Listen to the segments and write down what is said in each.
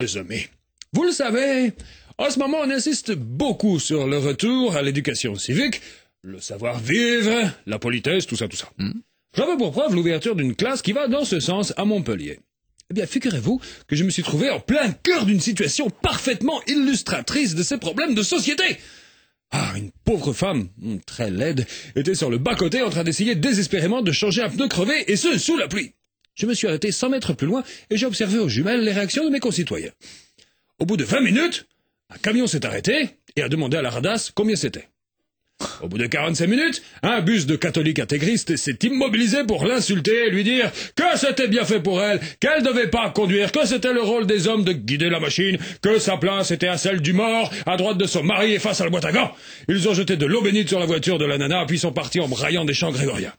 Les amis, vous le savez, en ce moment on insiste beaucoup sur le retour à l'éducation civique, le savoir-vivre, la politesse, tout ça. J'avais pour preuve l'ouverture d'une classe qui va dans ce sens à Montpellier. Eh bien, figurez-vous que je me suis trouvé en plein cœur d'une situation parfaitement illustratrice de ces problèmes de société. Ah, une pauvre femme, très laide, était sur le bas-côté en train d'essayer désespérément de changer un pneu crevé, et ce, sous la pluie. Je me suis arrêté 100 mètres plus loin et j'ai observé aux jumelles les réactions de mes concitoyens. Au bout de 20 minutes, un camion s'est arrêté et a demandé à la radasse combien c'était. Au bout de 45 minutes, un bus de catholiques intégristes s'est immobilisé pour l'insulter et lui dire que c'était bien fait pour elle, qu'elle ne devait pas conduire, que c'était le rôle des hommes de guider la machine, que sa place était à celle du mort, à droite de son mari et face à la boîte à gants. Ils ont jeté de l'eau bénite sur la voiture de la nana, puis sont partis en braillant des chants grégoriens.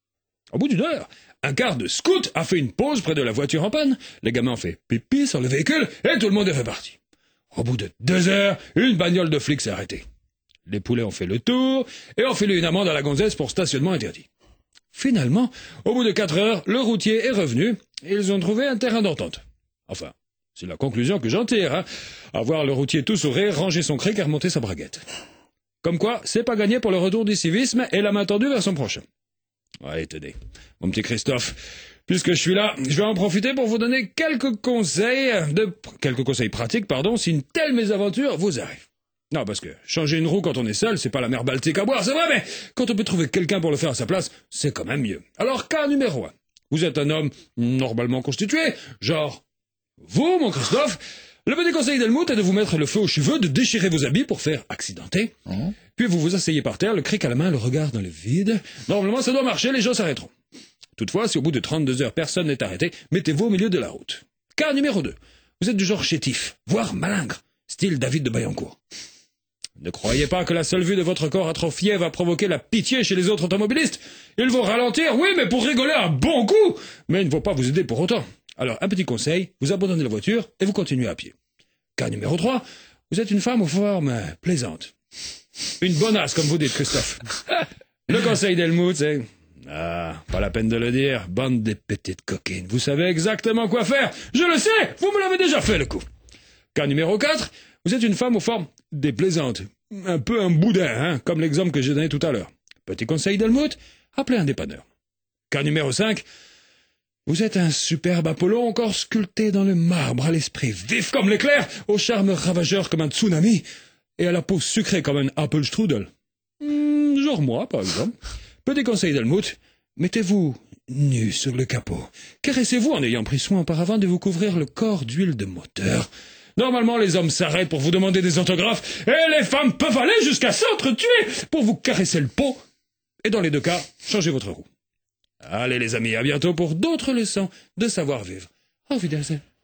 Au bout d'une heure, un quart de scout a fait une pause près de la voiture en panne, les gamins ont fait pipi sur le véhicule et tout le monde est reparti. Au bout de 2 heures, une bagnole de flics s'est arrêtée. Les poulets ont fait le tour et ont filé une amende à la gonzesse pour stationnement interdit. Finalement, au bout de 4 heures, le routier est revenu et ils ont trouvé un terrain d'entente. Enfin, c'est la conclusion que j'en tire, à voir le routier tout sourire, ranger son cric et remonter sa braguette. Comme quoi, c'est pas gagné pour le retour du civisme et la main tendue vers son prochain. Allez, tenez, mon petit Christophe, puisque je suis là, je vais en profiter pour vous donner quelques conseils pratiques, si une telle mésaventure vous arrive. Non, parce que changer une roue quand on est seul, c'est pas la mer Baltique à boire, c'est vrai, mais quand on peut trouver quelqu'un pour le faire à sa place, c'est quand même mieux. Alors, cas numéro 1. Vous êtes un homme normalement constitué, genre vous, mon Christophe. Le petit conseil d'Helmut est de vous mettre le feu aux cheveux, de déchirer vos habits pour faire accidenté. Puis vous vous asseyez par terre, le cric à la main, le regard dans le vide. Normalement, ça doit marcher, les gens s'arrêteront. Toutefois, si au bout de 32 heures, personne n'est arrêté, mettez-vous au milieu de la route. Cas numéro 2. Vous êtes du genre chétif, voire malingre, style David de Bayancourt. Ne croyez pas que la seule vue de votre corps atrophié va provoquer la pitié chez les autres automobilistes. Ils vont ralentir, oui, mais pour rigoler un bon coup, mais ils ne vont pas vous aider pour autant. Alors, un petit conseil, vous abandonnez la voiture et vous continuez à pied. Cas numéro 3, vous êtes une femme aux formes plaisantes. Une bonasse, comme vous dites, Christophe. Le conseil d'Helmut, c'est... Ah, pas la peine de le dire, bande de petites coquines. Vous savez exactement quoi faire. Je le sais, vous me l'avez déjà fait, le coup. Cas numéro 4, vous êtes une femme aux formes déplaisantes. Un peu un boudin, comme l'exemple que j'ai donné tout à l'heure. Petit conseil d'Helmut, appelez un dépanneur. Cas numéro 5, vous êtes un superbe Apollon encore sculpté dans le marbre, à l'esprit vif comme l'éclair, au charme ravageur comme un tsunami, et à la peau sucrée comme un Apfelstrudel. Genre moi, par exemple. Petit conseil d'Helmut, mettez-vous nu sur le capot. Caressez-vous en ayant pris soin auparavant de vous couvrir le corps d'huile de moteur. Normalement, les hommes s'arrêtent pour vous demander des autographes, et les femmes peuvent aller jusqu'à s'entretuer pour vous caresser le pot. Et dans les 2 cas, changez votre roue. Allez les amis, à bientôt pour d'autres leçons de savoir-vivre. Auf Wiedersehen.